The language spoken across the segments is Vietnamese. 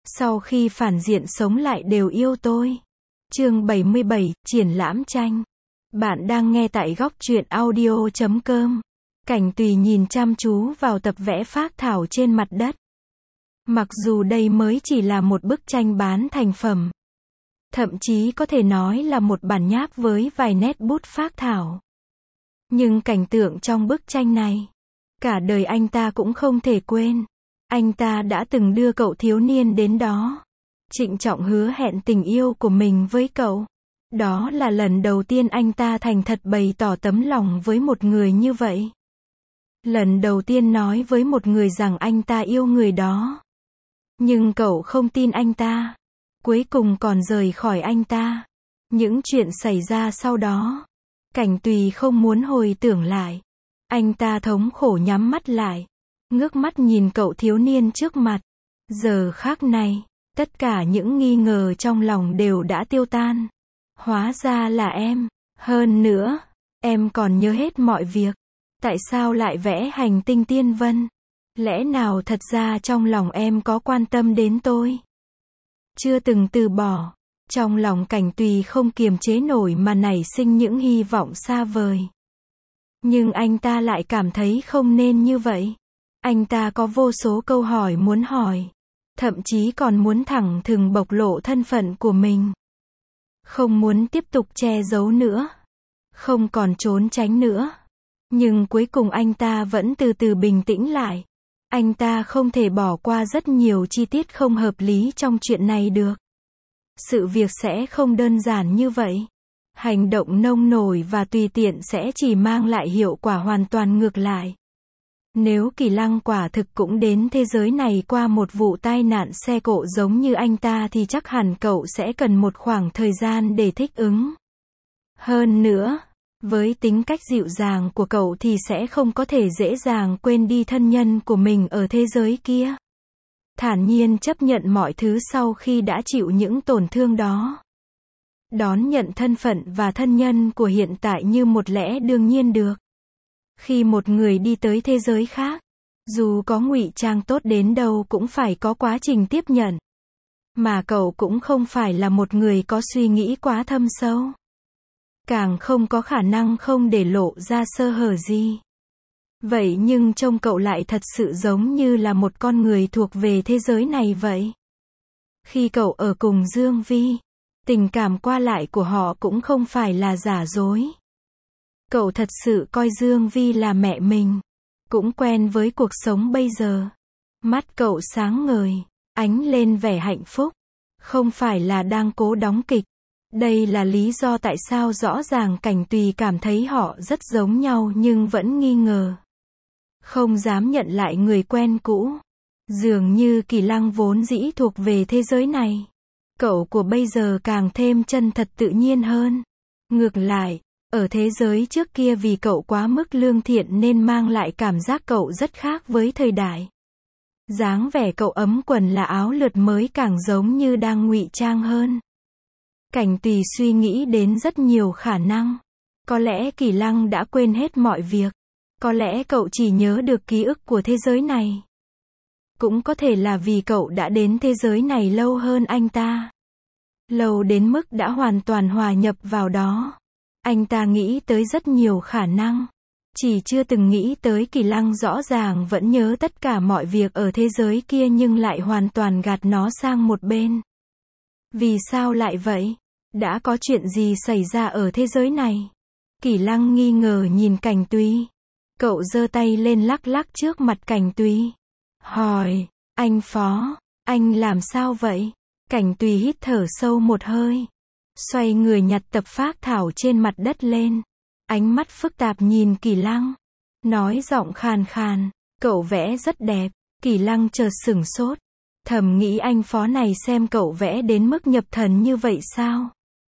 Sau khi phản diện sống lại đều yêu tôi. Chương 77, triển lãm tranh. Bạn đang nghe tại góc truyện audio.com. Cảnh Tùy nhìn chăm chú vào tập vẽ phác thảo trên mặt đất. Mặc dù đây mới chỉ là một bức tranh bán thành phẩm, thậm chí có thể nói là một bản nháp với vài nét bút phác thảo, nhưng cảnh tượng trong bức tranh này, cả đời anh ta cũng không thể quên. Anh ta đã từng đưa cậu thiếu niên đến đó, trịnh trọng hứa hẹn tình yêu của mình với cậu. Đó là lần đầu tiên anh ta thành thật bày tỏ tấm lòng với một người như vậy. Lần đầu tiên nói với một người rằng anh ta yêu người đó. Nhưng cậu không tin anh ta. Cuối cùng còn rời khỏi anh ta. Những chuyện xảy ra sau đó, Cảnh Tùy không muốn hồi tưởng lại. Anh ta thống khổ nhắm mắt lại, ngước mắt nhìn cậu thiếu niên trước mặt. Giờ khắc này, tất cả những nghi ngờ trong lòng đều đã tiêu tan. Hóa ra là em. Hơn nữa, em còn nhớ hết mọi việc. Tại sao lại vẽ hành tinh tiên vân? Lẽ nào thật ra trong lòng em có quan tâm đến tôi? Chưa từng từ bỏ. Trong lòng Cảnh Tùy không kiềm chế nổi mà nảy sinh những hy vọng xa vời. Nhưng anh ta lại cảm thấy không nên như vậy. Anh ta có vô số câu hỏi muốn hỏi. Thậm chí còn muốn thẳng thừng bộc lộ thân phận của mình. Không muốn tiếp tục che giấu nữa. Không còn trốn tránh nữa. Nhưng cuối cùng anh ta vẫn từ từ bình tĩnh lại. Anh ta không thể bỏ qua rất nhiều chi tiết không hợp lý trong chuyện này được. Sự việc sẽ không đơn giản như vậy. Hành động nông nổi và tùy tiện sẽ chỉ mang lại hiệu quả hoàn toàn ngược lại. Nếu Kỳ Lăng quả thực cũng đến thế giới này qua một vụ tai nạn xe cộ giống như anh ta thì chắc hẳn cậu sẽ cần một khoảng thời gian để thích ứng. Hơn nữa, với tính cách dịu dàng của cậu thì sẽ không có thể dễ dàng quên đi thân nhân của mình ở thế giới kia. Thản nhiên chấp nhận mọi thứ sau khi đã chịu những tổn thương đó. Đón nhận thân phận và thân nhân của hiện tại như một lẽ đương nhiên được. Khi một người đi tới thế giới khác, dù có ngụy trang tốt đến đâu cũng phải có quá trình tiếp nhận. Mà cậu cũng không phải là một người có suy nghĩ quá thâm sâu. Càng không có khả năng không để lộ ra sơ hở gì. Vậy nhưng trông cậu lại thật sự giống như là một con người thuộc về thế giới này vậy. Khi cậu ở cùng Dương Vi, tình cảm qua lại của họ cũng không phải là giả dối. Cậu thật sự coi Dương Vi là mẹ mình. Cũng quen với cuộc sống bây giờ. Mắt cậu sáng ngời, ánh lên vẻ hạnh phúc. Không phải là đang cố đóng kịch. Đây là lý do tại sao rõ ràng Cảnh Tùy cảm thấy họ rất giống nhau nhưng vẫn nghi ngờ. Không dám nhận lại người quen cũ. Dường như Kỳ Lăng vốn dĩ thuộc về thế giới này. Cậu của bây giờ càng thêm chân thật tự nhiên hơn. Ngược lại, ở thế giới trước kia vì cậu quá mức lương thiện nên mang lại cảm giác cậu rất khác với thời đại. Dáng vẻ cậu ấm quần là áo lượt mới càng giống như đang ngụy trang hơn. Cảnh Tùy suy nghĩ đến rất nhiều khả năng. Có lẽ Kỳ Lăng đã quên hết mọi việc. Có lẽ cậu chỉ nhớ được ký ức của thế giới này. Cũng có thể là vì cậu đã đến thế giới này lâu hơn anh ta. Lâu đến mức đã hoàn toàn hòa nhập vào đó. Anh ta nghĩ tới rất nhiều khả năng. Chỉ chưa từng nghĩ tới Kỳ Lăng rõ ràng vẫn nhớ tất cả mọi việc ở thế giới kia nhưng lại hoàn toàn gạt nó sang một bên. Vì sao lại vậy? Đã có chuyện gì xảy ra ở thế giới này? Kỳ Lăng nghi ngờ nhìn Cảnh Tùy. Cậu giơ tay lên lắc lắc trước mặt Cảnh Tùy. Hỏi, anh Phó, anh làm sao vậy? Cảnh Tùy hít thở sâu một hơi. Xoay người nhặt tập phác thảo trên mặt đất lên. Ánh mắt phức tạp nhìn Kỳ Lăng. Nói giọng khàn khàn, cậu vẽ rất đẹp. Kỳ Lăng chợt sửng sốt. Thầm nghĩ anh Phó này xem cậu vẽ đến mức nhập thần như vậy sao?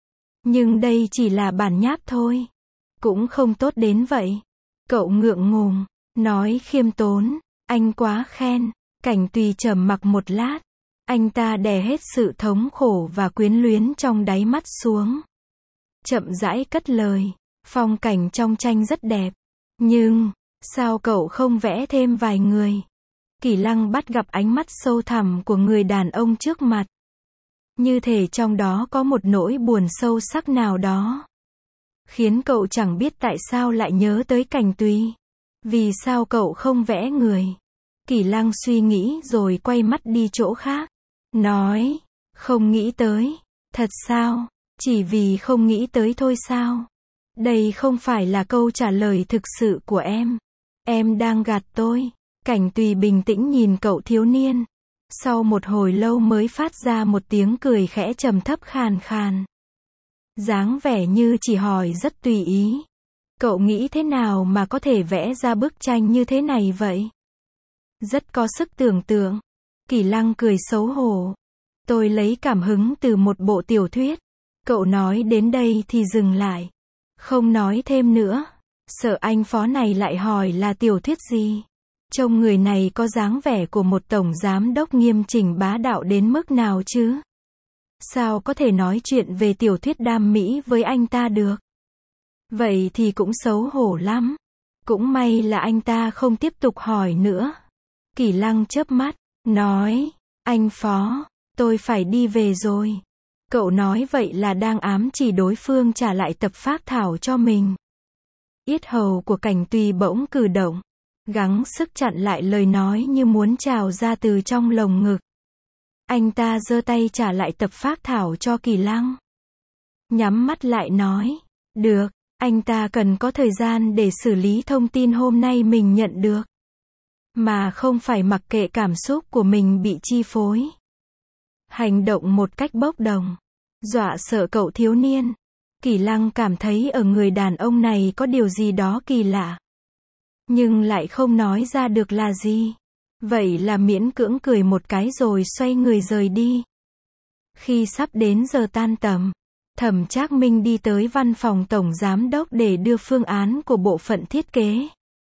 Nhưng đây chỉ là bản nháp thôi. Cũng không tốt đến vậy. Cậu ngượng ngùng, nói khiêm tốn, anh quá khen. Cảnh Tùy trầm mặc một lát. Anh ta đè hết sự thống khổ và quyến luyến trong đáy mắt xuống. Chậm rãi cất lời, phong cảnh trong tranh rất đẹp. Nhưng, sao cậu không vẽ thêm vài người? Kỳ Lăng bắt gặp ánh mắt sâu thẳm của người đàn ông trước mặt. Như thể trong đó có một nỗi buồn sâu sắc nào đó. Khiến cậu chẳng biết tại sao lại nhớ tới Cảnh Tùy. Vì sao cậu không vẽ người? Kỳ Lăng suy nghĩ rồi quay mắt đi chỗ khác. Nói, không nghĩ tới. Thật sao? Chỉ vì không nghĩ tới thôi sao? Đây không phải là câu trả lời thực sự của em. Em đang gạt tôi. Cảnh Tùy bình tĩnh nhìn cậu thiếu niên. Sau một hồi lâu mới phát ra một tiếng cười khẽ trầm thấp khàn khàn. Dáng vẻ như chỉ hỏi rất tùy ý. Cậu nghĩ thế nào mà có thể vẽ ra bức tranh như thế này vậy? Rất có sức tưởng tượng. Kỳ Lăng cười xấu hổ. Tôi lấy cảm hứng từ một bộ tiểu thuyết. Cậu nói đến đây thì dừng lại. Không nói thêm nữa. Sợ anh phó này lại hỏi là tiểu thuyết gì. Trông người này có dáng vẻ của một tổng giám đốc nghiêm chỉnh bá đạo đến mức nào chứ? Sao có thể nói chuyện về tiểu thuyết đam mỹ với anh ta được? Vậy thì cũng xấu hổ lắm. Cũng may là anh ta không tiếp tục hỏi nữa. Kỳ Lăng chớp mắt, nói, anh phó, tôi phải đi về rồi. Cậu nói vậy là đang ám chỉ đối phương trả lại tập phác thảo cho mình. Yết hầu của Cảnh Tùy bỗng cử động, gắng sức chặn lại lời nói như muốn trào ra từ trong lồng ngực. Anh ta giơ tay trả lại tập phác thảo cho Kỳ Lăng. Nhắm mắt lại nói, được, anh ta cần có thời gian để xử lý thông tin hôm nay mình nhận được. Mà không phải mặc kệ cảm xúc của mình bị chi phối. Hành động một cách bốc đồng. Dọa sợ cậu thiếu niên. Kỳ Lăng cảm thấy ở người đàn ông này có điều gì đó kỳ lạ. Nhưng lại không nói ra được là gì. Vậy là miễn cưỡng cười một cái rồi xoay người rời đi. Khi sắp đến giờ tan tầm, Thẩm Trác Minh đi tới văn phòng tổng giám đốc để đưa phương án của bộ phận thiết kế.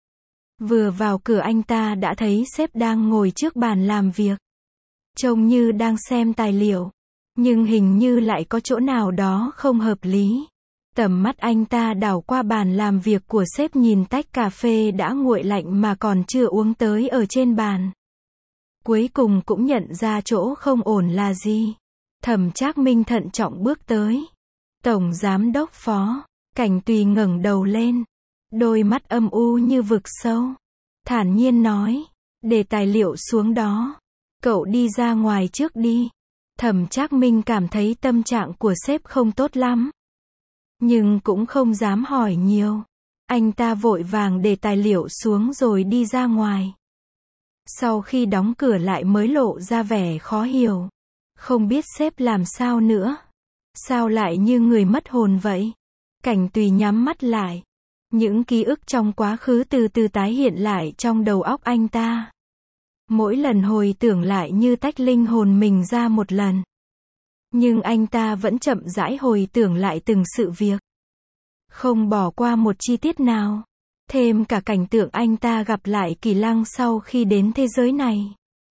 Vừa vào cửa anh ta đã thấy sếp đang ngồi trước bàn làm việc. Trông như đang xem tài liệu. Nhưng hình như lại có chỗ nào đó không hợp lý. Tầm mắt anh ta đảo qua bàn làm việc của sếp nhìn tách cà phê đã nguội lạnh mà còn chưa uống tới ở trên bàn. Cuối cùng cũng nhận ra chỗ không ổn là gì. Thẩm Trác Minh thận trọng bước tới. Tổng giám đốc phó. Cảnh Tùy ngẩng đầu lên. Đôi mắt âm u như vực sâu. Thản nhiên nói. Để tài liệu xuống đó. Cậu đi ra ngoài trước đi. Thẩm Trác Minh cảm thấy tâm trạng của sếp không tốt lắm. Nhưng cũng không dám hỏi nhiều. Anh ta vội vàng để tài liệu xuống rồi đi ra ngoài. Sau khi đóng cửa lại mới lộ ra vẻ khó hiểu. Không biết sếp làm sao nữa. Sao lại như người mất hồn vậy? Cảnh Tùy nhắm mắt lại. Những ký ức trong quá khứ từ từ tái hiện lại trong đầu óc anh ta. Mỗi lần hồi tưởng lại như tách linh hồn mình ra một lần. Nhưng anh ta vẫn chậm rãi hồi tưởng lại từng sự việc. Không bỏ qua một chi tiết nào. Thêm cả cảnh tượng anh ta gặp lại Kỳ Lăng sau khi đến thế giới này.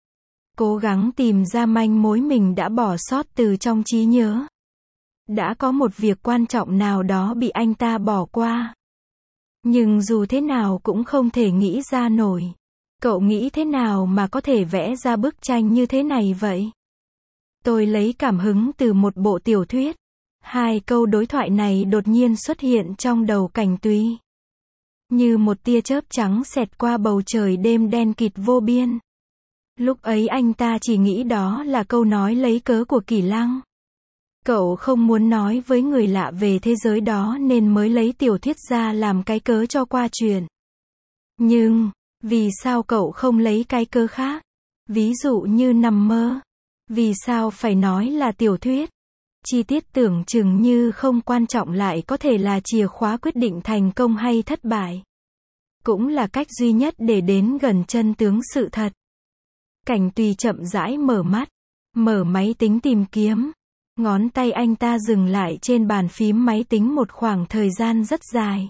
Cố gắng tìm ra manh mối mình đã bỏ sót từ trong trí nhớ. Đã có một việc quan trọng nào đó bị anh ta bỏ qua. Nhưng dù thế nào cũng không thể nghĩ ra nổi. Cậu nghĩ thế nào mà có thể vẽ ra bức tranh như thế này vậy? Tôi lấy cảm hứng từ một bộ tiểu thuyết. Hai câu đối thoại này đột nhiên xuất hiện trong đầu Cảnh Tùy. Như một tia chớp trắng xẹt qua bầu trời đêm đen kịt vô biên. Lúc ấy anh ta chỉ nghĩ đó là câu nói lấy cớ của Kỳ Lăng. Cậu không muốn nói với người lạ về thế giới đó nên mới lấy tiểu thuyết ra làm cái cớ cho qua chuyện. Nhưng, vì sao cậu không lấy cái cớ khác? Ví dụ như nằm mơ. Vì sao phải nói là tiểu thuyết? Chi tiết tưởng chừng như không quan trọng lại có thể là chìa khóa quyết định thành công hay thất bại. Cũng là cách duy nhất để đến gần chân tướng sự thật. Cảnh Tùy chậm rãi mở mắt. Mở máy tính tìm kiếm. Ngón tay anh ta dừng lại trên bàn phím máy tính một khoảng thời gian rất dài.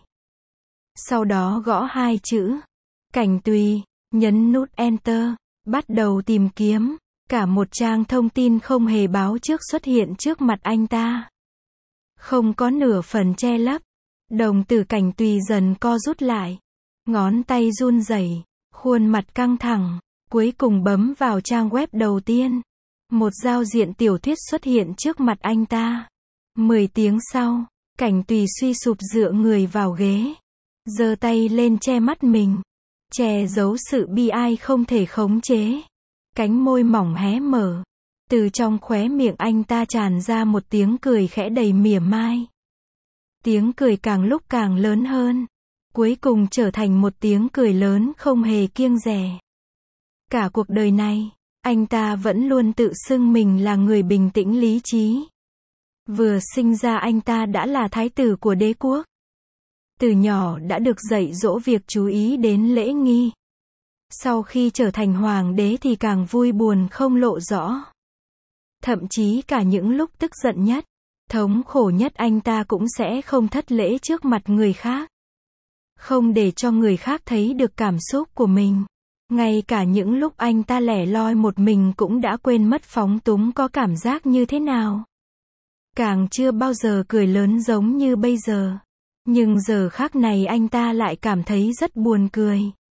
Sau đó gõ hai chữ. Cảnh Tùy, nhấn nút Enter. Bắt đầu tìm kiếm. Cả một trang thông tin không hề báo trước xuất hiện trước mặt anh ta. Không có nửa phần che lấp. Đồng tử Cảnh Tùy dần co rút lại. Ngón tay run rẩy, khuôn mặt căng thẳng. cuối cùng bấm vào trang web đầu tiên. Một giao diện tiểu thuyết xuất hiện trước mặt anh ta. 10 tiếng sau, Cảnh Tùy suy sụp dựa người vào ghế, giơ tay lên che mắt mình, che giấu sự bi ai không thể khống chế. Cánh môi mỏng hé mở, từ trong khóe miệng anh ta tràn ra một tiếng cười khẽ đầy mỉa mai. Tiếng cười càng lúc càng lớn hơn, cuối cùng trở thành một tiếng cười lớn không hề kiêng dè. Cả cuộc đời này, anh ta vẫn luôn tự xưng mình là người bình tĩnh lý trí. Vừa sinh ra anh ta đã là thái tử của đế quốc. Từ nhỏ đã được dạy dỗ việc chú ý đến lễ nghi. Sau khi trở thành hoàng đế thì càng vui buồn không lộ rõ. Thậm chí cả những lúc tức giận nhất, thống khổ nhất anh ta cũng sẽ không thất lễ trước mặt người khác. Không để cho người khác thấy được cảm xúc của mình. Ngay cả những lúc anh ta lẻ loi một mình cũng đã quên mất phóng túng có cảm giác như thế nào. Càng chưa bao giờ cười lớn giống như bây giờ. Nhưng giờ khắc này anh ta lại cảm thấy rất buồn cười.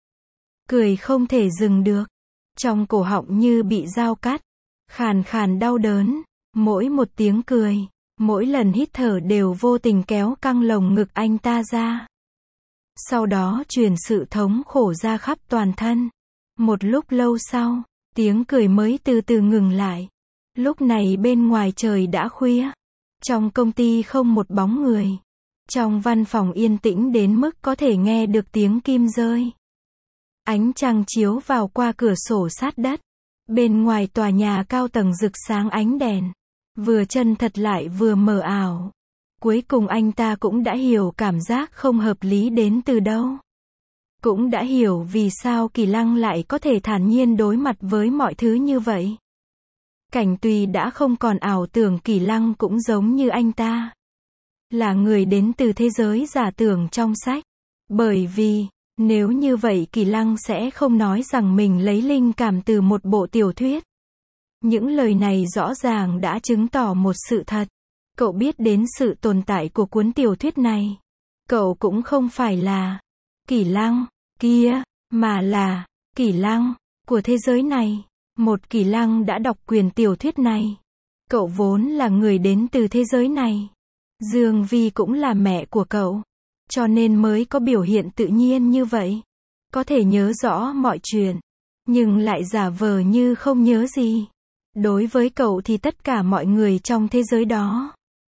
Cười không thể dừng được. Trong cổ họng như bị dao cắt. Khàn khàn đau đớn. Mỗi một tiếng cười, mỗi lần hít thở đều vô tình kéo căng lồng ngực anh ta ra. Sau đó truyền sự thống khổ ra khắp toàn thân. Một lúc lâu sau, tiếng cười mới từ từ ngừng lại. Lúc này bên ngoài trời đã khuya. Trong công ty không một bóng người. Trong văn phòng yên tĩnh đến mức có thể nghe được tiếng kim rơi. Ánh trăng chiếu vào qua cửa sổ sát đất. Bên ngoài tòa nhà cao tầng rực sáng ánh đèn. Vừa chân thật lại vừa mờ ảo. Cuối cùng anh ta cũng đã hiểu cảm giác không hợp lý đến từ đâu. Cũng đã hiểu vì sao Kỳ Lăng lại có thể thản nhiên đối mặt với mọi thứ như vậy. Cảnh Tùy đã không còn ảo tưởng Kỳ Lăng cũng giống như anh ta. Là người đến từ thế giới giả tưởng trong sách. Bởi vì, nếu như vậy Kỳ Lăng sẽ không nói rằng mình lấy linh cảm từ một bộ tiểu thuyết. Những lời này rõ ràng đã chứng tỏ một sự thật. Cậu biết đến sự tồn tại của cuốn tiểu thuyết này. Cậu cũng không phải là Kỳ Lăng kia, mà là Kỳ Lăng của thế giới này. Một Kỳ Lăng đã đọc quyển tiểu thuyết này. Cậu vốn là người đến từ thế giới này. Dương Vi cũng là mẹ của cậu. Cho nên mới có biểu hiện tự nhiên như vậy. Có thể nhớ rõ mọi chuyện. Nhưng lại giả vờ như không nhớ gì. Đối với cậu thì tất cả mọi người trong thế giới đó,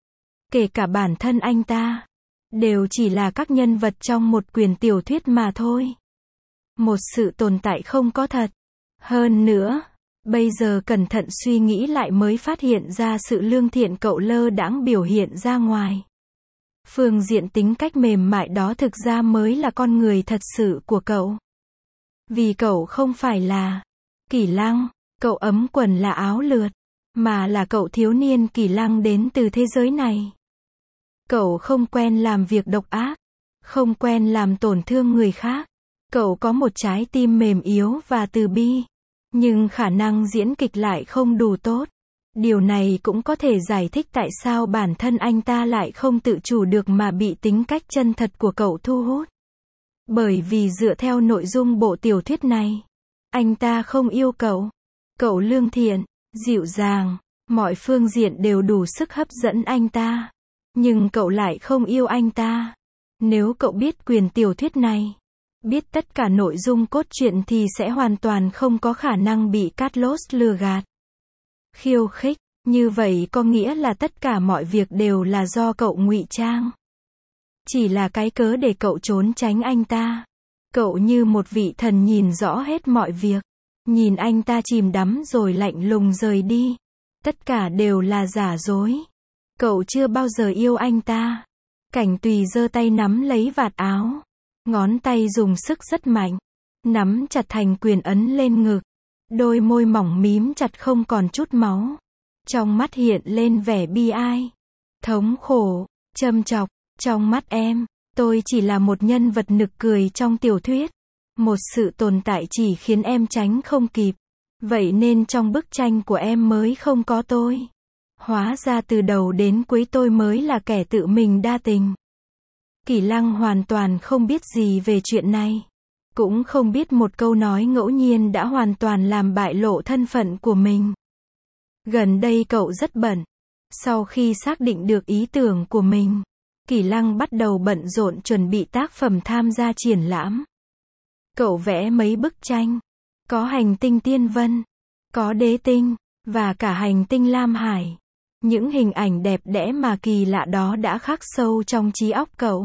kể cả bản thân anh ta, đều chỉ là các nhân vật trong một quyển tiểu thuyết mà thôi. Một sự tồn tại không có thật. Hơn nữa, bây giờ cẩn thận suy nghĩ lại mới phát hiện ra sự lương thiện cậu lơ đãng biểu hiện ra ngoài. Phương diện tính cách mềm mại đó thực ra mới là con người thật sự của cậu. Vì cậu không phải là Kỳ Lăng, cậu ấm quần là áo lượt, mà là cậu thiếu niên Kỳ Lăng đến từ thế giới này. Cậu không quen làm việc độc ác, không quen làm tổn thương người khác. Cậu có một trái tim mềm yếu và từ bi, nhưng khả năng diễn kịch lại không đủ tốt. Điều này cũng có thể giải thích tại sao bản thân anh ta lại không tự chủ được mà bị tính cách chân thật của cậu thu hút. Bởi vì dựa theo nội dung bộ tiểu thuyết này, anh ta không yêu cậu. Cậu lương thiện, dịu dàng, mọi phương diện đều đủ sức hấp dẫn anh ta. Nhưng cậu lại không yêu anh ta. Nếu cậu biết quyển tiểu thuyết này, biết tất cả nội dung cốt truyện thì sẽ hoàn toàn không có khả năng bị Carlos lừa gạt, khiêu khích. Như vậy có nghĩa là tất cả mọi việc đều là do cậu ngụy trang. Chỉ là cái cớ để cậu trốn tránh anh ta. Cậu như một vị thần nhìn rõ hết mọi việc. Nhìn anh ta chìm đắm rồi lạnh lùng rời đi. Tất cả đều là giả dối. Cậu chưa bao giờ yêu anh ta. Cảnh Tùy giơ tay nắm lấy vạt áo. Ngón tay dùng sức rất mạnh. Nắm chặt thành quyền ấn lên ngực. Đôi môi mỏng mím chặt không còn chút máu. Trong mắt hiện lên vẻ bi ai, thống khổ, châm chọc. Trong mắt em, tôi chỉ là một nhân vật nực cười trong tiểu thuyết. Một sự tồn tại chỉ khiến em tránh không kịp. Vậy nên trong bức tranh của em mới không có tôi. Hóa ra từ đầu đến cuối tôi mới là kẻ tự mình đa tình. Kỳ Lăng hoàn toàn không biết gì về chuyện này. Cũng không biết một câu nói ngẫu nhiên đã hoàn toàn làm bại lộ thân phận của mình. Gần đây cậu rất bận. Sau khi xác định được ý tưởng của mình, Kỳ Lăng bắt đầu bận rộn chuẩn bị tác phẩm tham gia triển lãm. Cậu vẽ mấy bức tranh. Có hành tinh Tiên Vân, có đế tinh, và cả hành tinh Lam Hải. Những hình ảnh đẹp đẽ mà kỳ lạ đó đã khắc sâu trong trí óc cậu.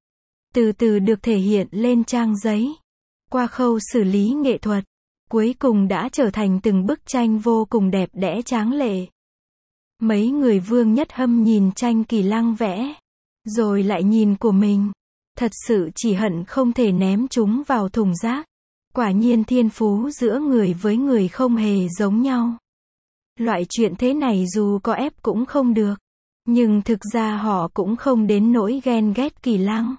Từ từ được thể hiện lên trang giấy. Qua khâu xử lý nghệ thuật, cuối cùng đã trở thành từng bức tranh vô cùng đẹp đẽ tráng lệ. Mấy người Vương Nhất Hâm nhìn tranh Kỳ Lăng vẽ, rồi lại nhìn của mình. Thật sự chỉ hận không thể ném chúng vào thùng rác. Quả nhiên thiên phú giữa người với người không hề giống nhau. Loại chuyện thế này dù có ép cũng không được. Nhưng thực ra họ cũng không đến nỗi ghen ghét Kỳ Lăng.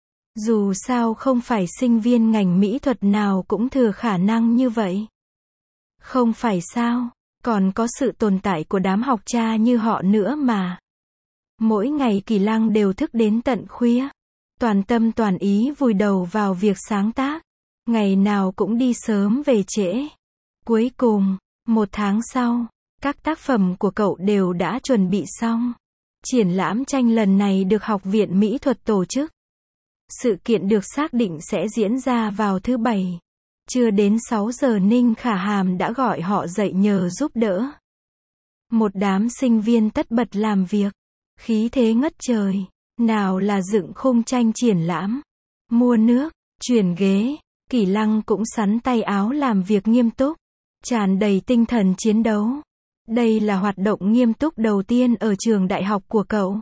Dù sao không phải sinh viên ngành mỹ thuật nào cũng thừa khả năng như vậy. Không phải sao, còn có sự tồn tại của đám học cha như họ nữa mà. Mỗi ngày Kỳ Lăng đều thức đến tận khuya. Toàn tâm toàn ý vùi đầu vào việc sáng tác. Ngày nào cũng đi sớm về trễ. Cuối cùng, 1 tháng sau, các tác phẩm của cậu đều đã chuẩn bị xong. Triển lãm tranh lần này được Học viện Mỹ thuật tổ chức. Sự kiện được xác định sẽ diễn ra vào thứ Bảy. Chưa đến 6 giờ Ninh Khả Hàm đã gọi họ dậy nhờ giúp đỡ. Một đám sinh viên tất bật làm việc. Khí thế ngất trời. Nào là dựng khung tranh triển lãm, mua nước, chuyển ghế. Kỳ Lăng cũng xắn tay áo làm việc nghiêm túc, tràn đầy tinh thần chiến đấu. Đây là hoạt động nghiêm túc đầu tiên ở trường đại học của cậu.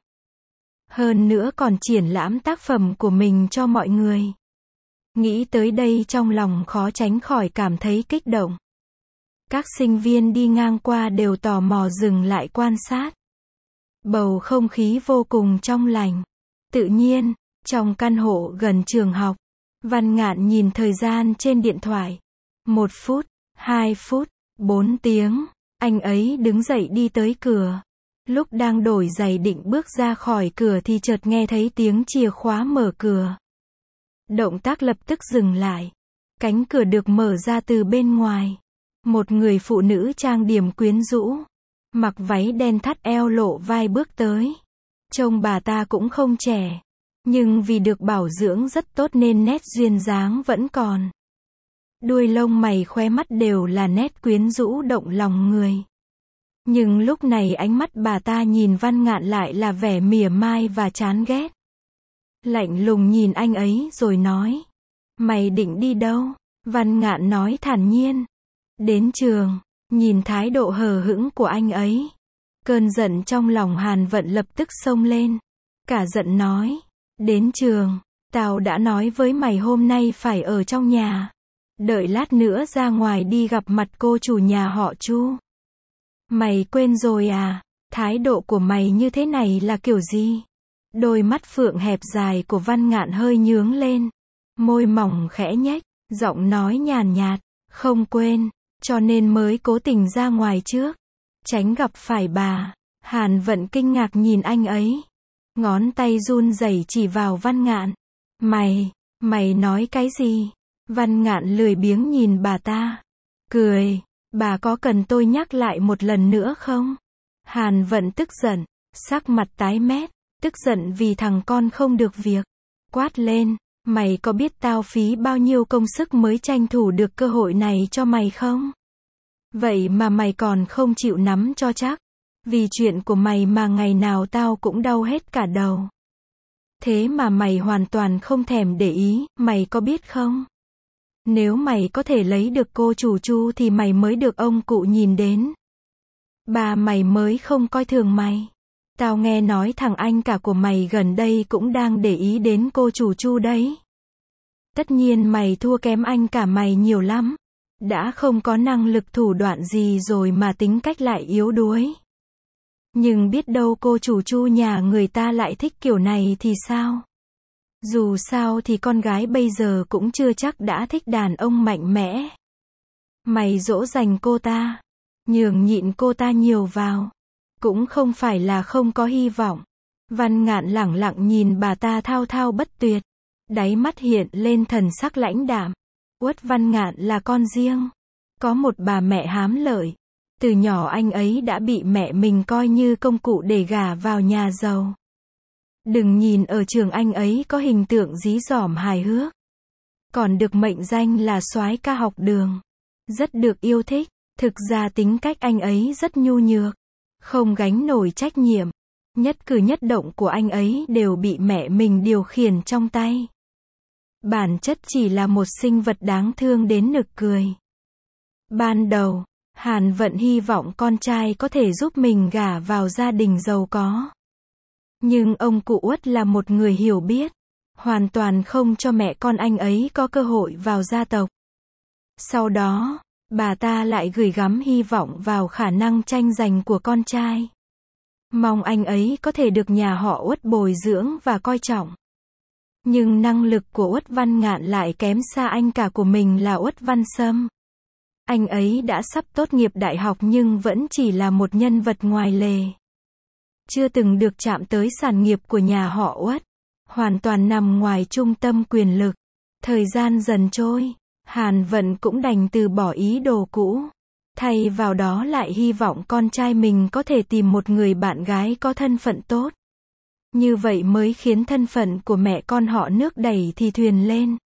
Hơn nữa còn triển lãm tác phẩm của mình cho mọi người. Nghĩ tới đây trong lòng khó tránh khỏi cảm thấy kích động. Các sinh viên đi ngang qua đều tò mò dừng lại quan sát. Bầu không khí vô cùng trong lành. Tự nhiên, trong căn hộ gần trường học, Văn Ngạn nhìn thời gian trên điện thoại. 1 phút, 2 phút, 4 tiếng. Anh ấy đứng dậy đi tới cửa. Lúc đang đổi giày định bước ra khỏi cửa thì chợt nghe thấy tiếng chìa khóa mở cửa. Động tác lập tức dừng lại. Cánh cửa được mở ra từ bên ngoài. Một người phụ nữ trang điểm quyến rũ, mặc váy đen thắt eo lộ vai bước tới. Trông bà ta cũng không trẻ, nhưng vì được bảo dưỡng rất tốt nên nét duyên dáng vẫn còn. Đuôi lông mày khóe mắt đều là nét quyến rũ động lòng người. Nhưng lúc này ánh mắt bà ta nhìn Văn Ngạn lại là vẻ mỉa mai và chán ghét. Lạnh lùng nhìn anh ấy rồi nói. Mày định đi đâu? Văn Ngạn nói thản nhiên. Đến trường. Nhìn thái độ hờ hững của anh ấy. Cơn giận trong lòng Hàn Vận lập tức xông lên. Cả giận nói. Đến trường. Tao đã nói với mày hôm nay phải ở trong nhà. Đợi lát nữa ra ngoài đi gặp mặt cô chủ nhà họ Chu. Mày quên rồi à? Thái độ của mày như thế này là kiểu gì? Đôi mắt phượng hẹp dài của Văn Ngạn hơi nhướng lên. Môi mỏng khẽ nhếch, giọng nói nhàn nhạt. Không quên, cho nên mới cố tình ra ngoài trước. Tránh gặp phải bà. Hàn Vận kinh ngạc nhìn anh ấy. Ngón tay run rẩy chỉ vào Văn Ngạn. Mày nói cái gì? Văn Ngạn lười biếng nhìn bà ta. Cười, bà có cần tôi nhắc lại một lần nữa không? Hàn Vận tức giận, sắc mặt tái mét, tức giận vì thằng con không được việc. Quát lên, mày có biết tao phí bao nhiêu công sức mới tranh thủ được cơ hội này cho mày không? Vậy mà mày còn không chịu nắm cho chắc. Vì chuyện của mày mà ngày nào tao cũng đau hết cả đầu. Thế mà mày hoàn toàn không thèm để ý, mày có biết không? Nếu mày có thể lấy được cô chủ Chu thì mày mới được ông cụ nhìn đến. Bà mày mới không coi thường mày. Tao nghe nói thằng anh cả của mày gần đây cũng đang để ý đến cô chủ Chu đấy. Tất nhiên mày thua kém anh cả mày nhiều lắm. Đã không có năng lực thủ đoạn gì rồi mà tính cách lại yếu đuối. Nhưng biết đâu cô chủ Chu nhà người ta lại thích kiểu này thì sao? Dù sao thì con gái bây giờ cũng chưa chắc đã thích đàn ông mạnh mẽ. Mày dỗ dành cô ta, nhường nhịn cô ta nhiều vào, cũng không phải là không có hy vọng. Văn Ngạn lẳng lặng nhìn bà ta thao thao bất tuyệt, đáy mắt hiện lên thần sắc lãnh đạm. Uất Văn Ngạn là con riêng. Có một bà mẹ hám lợi. Từ nhỏ anh ấy đã bị mẹ mình coi như công cụ để gả vào nhà giàu. Đừng nhìn ở trường anh ấy có hình tượng dí dỏm hài hước. Còn được mệnh danh là soái ca học đường. Rất được yêu thích. Thực ra tính cách anh ấy rất nhu nhược. Không gánh nổi trách nhiệm. Nhất cử nhất động của anh ấy đều bị mẹ mình điều khiển trong tay. Bản chất chỉ là một sinh vật đáng thương đến nực cười. Ban đầu, Hàn Vận hy vọng con trai có thể giúp mình gả vào gia đình giàu có. Nhưng ông cụ Uất là một người hiểu biết, hoàn toàn không cho mẹ con anh ấy có cơ hội vào gia tộc. Sau đó, bà ta lại gửi gắm hy vọng vào khả năng tranh giành của con trai. Mong anh ấy có thể được nhà họ Uất bồi dưỡng và coi trọng. Nhưng năng lực của Uất Văn Ngạn lại kém xa anh cả của mình là Uất Văn Sâm. Anh ấy đã sắp tốt nghiệp đại học nhưng vẫn chỉ là một nhân vật ngoài lề. Chưa từng được chạm tới sản nghiệp của nhà họ Uất. Hoàn toàn nằm ngoài trung tâm quyền lực. Thời gian dần trôi, Hàn Vận cũng đành từ bỏ ý đồ cũ. Thay vào đó lại hy vọng con trai mình có thể tìm một người bạn gái có thân phận tốt. Như vậy mới khiến thân phận của mẹ con họ nước đẩy thì thuyền lên.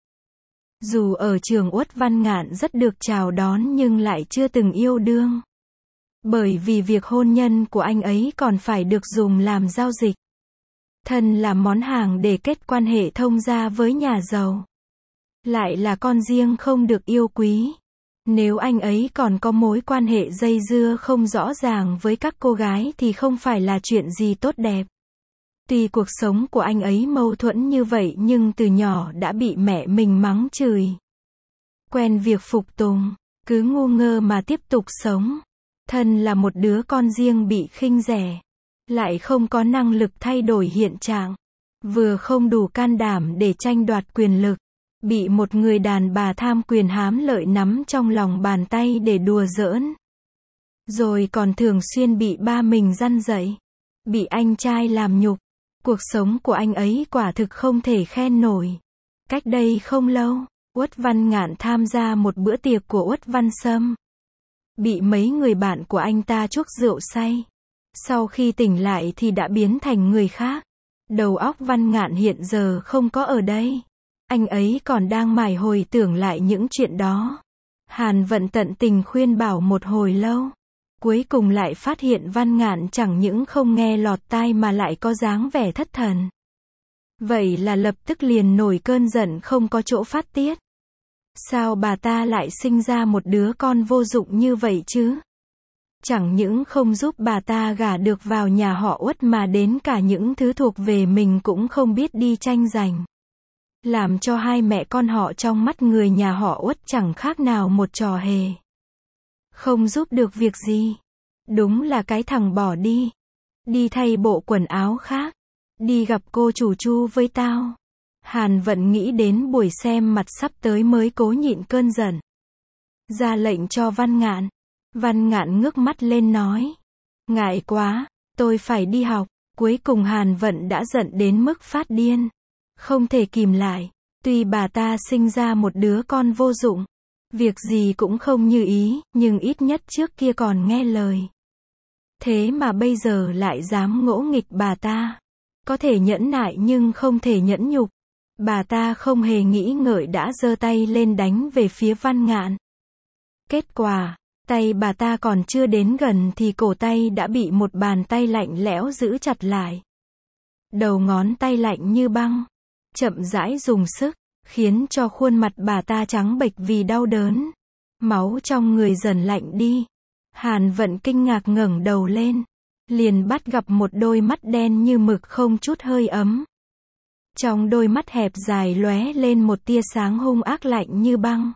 Dù ở trường Uất Văn Ngạn rất được chào đón nhưng lại chưa từng yêu đương. Bởi vì việc hôn nhân của anh ấy còn phải được dùng làm giao dịch. Thân là món hàng để kết quan hệ thông gia với nhà giàu. Lại là con riêng không được yêu quý. Nếu anh ấy còn có mối quan hệ dây dưa không rõ ràng với các cô gái thì không phải là chuyện gì tốt đẹp. Tuy cuộc sống của anh ấy mâu thuẫn như vậy nhưng từ nhỏ đã bị mẹ mình mắng chửi. Quen việc phục tùng, cứ ngu ngơ mà tiếp tục sống. Thân là một đứa con riêng bị khinh rẻ. Lại không có năng lực thay đổi hiện trạng. Vừa không đủ can đảm để tranh đoạt quyền lực. Bị một người đàn bà tham quyền hám lợi nắm trong lòng bàn tay để đùa giỡn. Rồi còn thường xuyên bị ba mình răn dạy. Bị anh trai làm nhục. Cuộc sống của anh ấy quả thực không thể khen nổi. Cách đây không lâu, Uất Văn Ngạn tham gia một bữa tiệc của Uất Văn Sâm. Bị mấy người bạn của anh ta chuốc rượu say. Sau khi tỉnh lại thì đã biến thành người khác. Đầu óc Văn Ngạn hiện giờ không có ở đây. Anh ấy còn đang mải hồi tưởng lại những chuyện đó. Hàn Vận tận tình khuyên bảo một hồi lâu. Cuối cùng lại phát hiện Văn Ngạn chẳng những không nghe lọt tai mà lại có dáng vẻ thất thần. Vậy là lập tức liền nổi cơn giận không có chỗ phát tiết. Sao bà ta lại sinh ra một đứa con vô dụng như vậy chứ? Chẳng những không giúp bà ta gả được vào nhà họ Uất mà đến cả những thứ thuộc về mình cũng không biết đi tranh giành. Làm cho hai mẹ con họ trong mắt người nhà họ Uất chẳng khác nào một trò hề. Không giúp được việc gì. Đúng là cái thằng bỏ đi. Đi thay bộ quần áo khác. Đi gặp cô chủ Chu với tao. Hàn Vận nghĩ đến buổi xem mặt sắp tới mới cố nhịn cơn giận. Ra lệnh cho Văn Ngạn. Văn Ngạn ngước mắt lên nói. Ngại quá, tôi phải đi học. Cuối cùng Hàn Vận đã giận đến mức phát điên. Không thể kìm lại. Tuy bà ta sinh ra một đứa con vô dụng. Việc gì cũng không như ý, nhưng ít nhất trước kia còn nghe lời. Thế mà bây giờ lại dám ngỗ nghịch bà ta. Có thể nhẫn nại nhưng không thể nhẫn nhục. Bà ta không hề nghĩ ngợi đã giơ tay lên đánh về phía Văn Ngạn. Kết quả, tay bà ta còn chưa đến gần thì cổ tay đã bị một bàn tay lạnh lẽo giữ chặt lại. Đầu ngón tay lạnh như băng, chậm rãi dùng sức, khiến cho khuôn mặt bà ta trắng bệch vì đau đớn. Máu trong người dần lạnh đi. Hàn Vận kinh ngạc ngẩng đầu lên, liền bắt gặp một đôi mắt đen như mực không chút hơi ấm. Trong đôi mắt hẹp dài lóe lên một tia sáng hung ác lạnh như băng.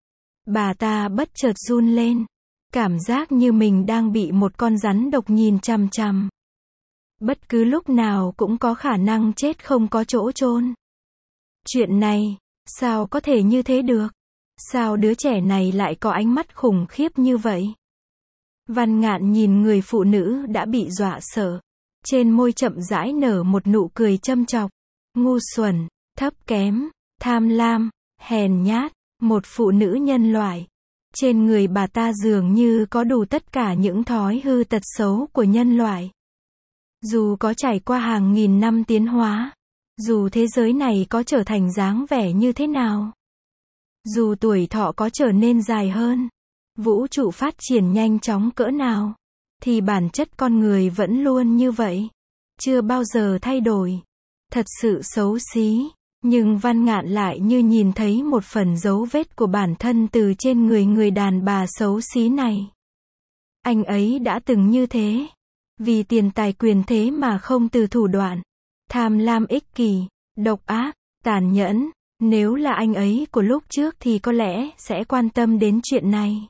Bà ta bất chợt run lên, cảm giác như mình đang bị một con rắn độc nhìn chằm chằm. Bất cứ lúc nào cũng có khả năng chết không có chỗ chôn. Chuyện này, sao có thể như thế được? Sao đứa trẻ này lại có ánh mắt khủng khiếp như vậy? Văn Ngạn nhìn người phụ nữ đã bị dọa sợ. Trên môi chậm rãi nở một nụ cười châm chọc. Ngu xuẩn, thấp kém, tham lam, hèn nhát. Một phụ nữ nhân loại. Trên người bà ta dường như có đủ tất cả những thói hư tật xấu của nhân loại. Dù có trải qua hàng nghìn năm tiến hóa, dù thế giới này có trở thành dáng vẻ như thế nào, dù tuổi thọ có trở nên dài hơn, vũ trụ phát triển nhanh chóng cỡ nào, thì bản chất con người vẫn luôn như vậy, chưa bao giờ thay đổi. Thật sự xấu xí, nhưng Văn Ngạn lại như nhìn thấy một phần dấu vết của bản thân từ trên người người đàn bà xấu xí này. Anh ấy đã từng như thế, vì tiền tài quyền thế mà không từ thủ đoạn, tham lam ích kỷ, độc ác, tàn nhẫn. Nếu là anh ấy của lúc trước thì có lẽ sẽ quan tâm đến chuyện này.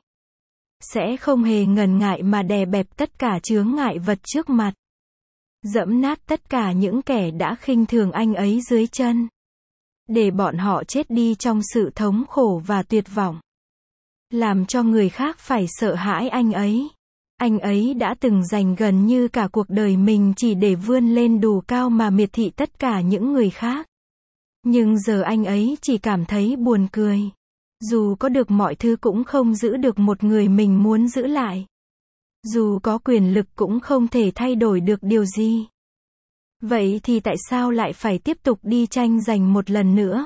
Sẽ không hề ngần ngại mà đè bẹp tất cả chướng ngại vật trước mặt. Dẫm nát tất cả những kẻ đã khinh thường anh ấy dưới chân. Để bọn họ chết đi trong sự thống khổ và tuyệt vọng. Làm cho người khác phải sợ hãi anh ấy. Anh ấy đã từng dành gần như cả cuộc đời mình chỉ để vươn lên đủ cao mà miệt thị tất cả những người khác. Nhưng giờ anh ấy chỉ cảm thấy buồn cười. Dù có được mọi thứ cũng không giữ được một người mình muốn giữ lại. Dù có quyền lực cũng không thể thay đổi được điều gì. Vậy thì tại sao lại phải tiếp tục đi tranh giành một lần nữa?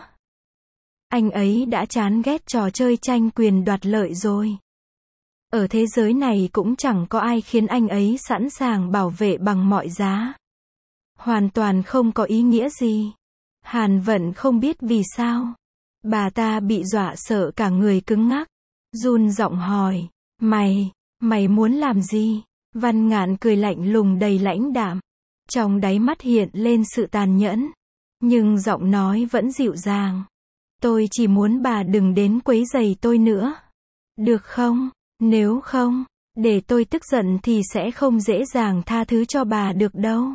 Anh ấy đã chán ghét trò chơi tranh quyền đoạt lợi rồi. Ở thế giới này cũng chẳng có ai khiến anh ấy sẵn sàng bảo vệ bằng mọi giá. Hoàn toàn không có ý nghĩa gì. Hàn Vận không biết vì sao. Bà ta bị dọa sợ cả người cứng ngắc. Run giọng hỏi, mày muốn làm gì? Văn Ngạn cười lạnh lùng đầy lãnh đạm. Trong đáy mắt hiện lên sự tàn nhẫn. Nhưng giọng nói vẫn dịu dàng. Tôi chỉ muốn bà đừng đến quấy rầy tôi nữa. Được không? Nếu không, để tôi tức giận thì sẽ không dễ dàng tha thứ cho bà được đâu.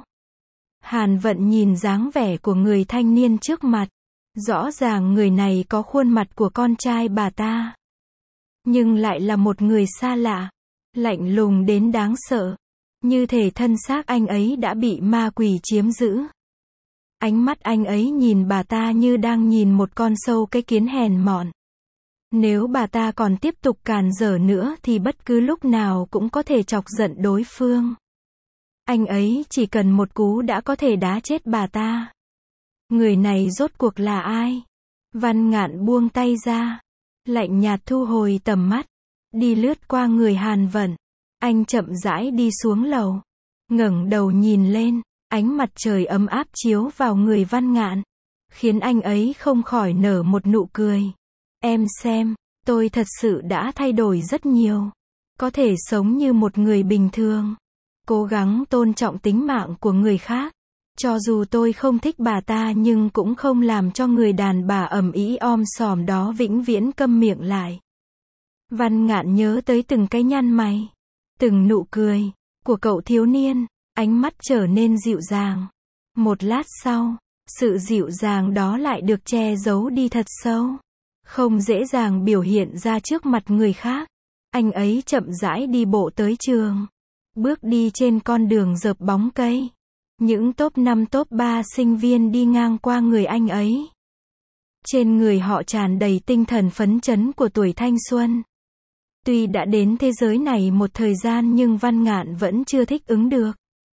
Hàn Vận nhìn dáng vẻ của người thanh niên trước mặt. Rõ ràng người này có khuôn mặt của con trai bà ta. Nhưng lại là một người xa lạ. Lạnh lùng đến đáng sợ. Như thể thân xác anh ấy đã bị ma quỷ chiếm giữ. Ánh mắt anh ấy nhìn bà ta như đang nhìn một con sâu cái kiến hèn mọn. Nếu bà ta còn tiếp tục càn rỡ nữa thì bất cứ lúc nào cũng có thể chọc giận đối phương. Anh ấy chỉ cần một cú đã có thể đá chết bà ta. Người này rốt cuộc là ai? Văn Ngạn buông tay ra. Lạnh nhạt thu hồi tầm mắt. Đi lướt qua người Hàn Vận. Anh chậm rãi đi xuống lầu. Ngẩng đầu nhìn lên. Ánh mặt trời ấm áp chiếu vào người Văn Ngạn. Khiến anh ấy không khỏi nở một nụ cười. Em xem, tôi thật sự đã thay đổi rất nhiều. Có thể sống như một người bình thường. Cố gắng tôn trọng tính mạng của người khác. Cho dù tôi không thích bà ta nhưng cũng không làm cho người đàn bà ầm ĩ sòm đó vĩnh viễn câm miệng lại. Văn Ngạn nhớ tới từng cái nhăn mày, từng nụ cười của cậu thiếu niên, ánh mắt trở nên dịu dàng. Một lát sau, sự dịu dàng đó lại được che giấu đi thật sâu, không dễ dàng biểu hiện ra trước mặt người khác. Anh ấy chậm rãi đi bộ tới trường, bước đi trên con đường rợp bóng cây. Những top 5 top 3 sinh viên đi ngang qua người anh ấy. Trên người họ tràn đầy tinh thần phấn chấn của tuổi thanh xuân. Tuy đã đến thế giới này một thời gian nhưng Văn Ngạn vẫn chưa thích ứng được.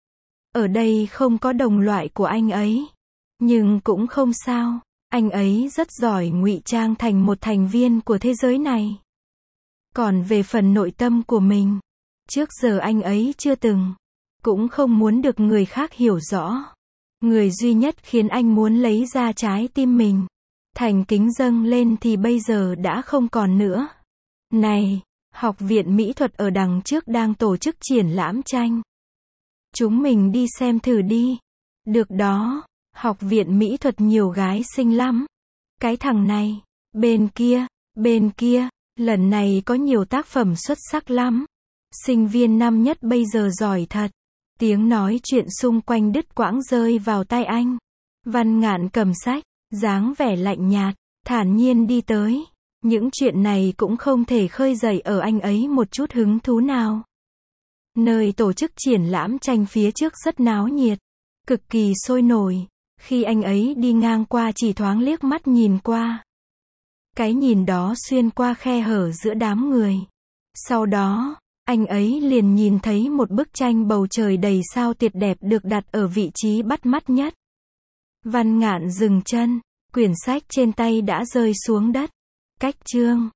Ở đây không có đồng loại của anh ấy. Nhưng cũng không sao, anh ấy rất giỏi ngụy trang thành một thành viên của thế giới này. Còn về phần nội tâm của mình, trước giờ anh ấy chưa từng, cũng không muốn được người khác hiểu rõ. Người duy nhất khiến anh muốn lấy ra trái tim mình, thành kính dâng lên thì bây giờ đã không còn nữa. Này, Học viện Mỹ thuật ở đằng trước đang tổ chức triển lãm tranh. Chúng mình đi xem thử đi. Được đó, Học viện Mỹ thuật nhiều gái xinh lắm. Cái thằng này, bên kia, lần này có nhiều tác phẩm xuất sắc lắm. Sinh viên năm nhất bây giờ giỏi thật. Tiếng nói chuyện xung quanh đứt quãng rơi vào tai anh. Văn Ngạn cầm sách, dáng vẻ lạnh nhạt, thản nhiên đi tới. Những chuyện này cũng không thể khơi dậy ở anh ấy một chút hứng thú nào. Nơi tổ chức triển lãm tranh phía trước rất náo nhiệt, cực kỳ sôi nổi. Khi anh ấy đi ngang qua chỉ thoáng liếc mắt nhìn qua. Cái nhìn đó xuyên qua khe hở giữa đám người. Sau đó, anh ấy liền nhìn thấy một bức tranh bầu trời đầy sao tuyệt đẹp được đặt ở vị trí bắt mắt nhất. Văn Ngạn dừng chân, quyển sách trên tay đã rơi xuống đất. Cách chương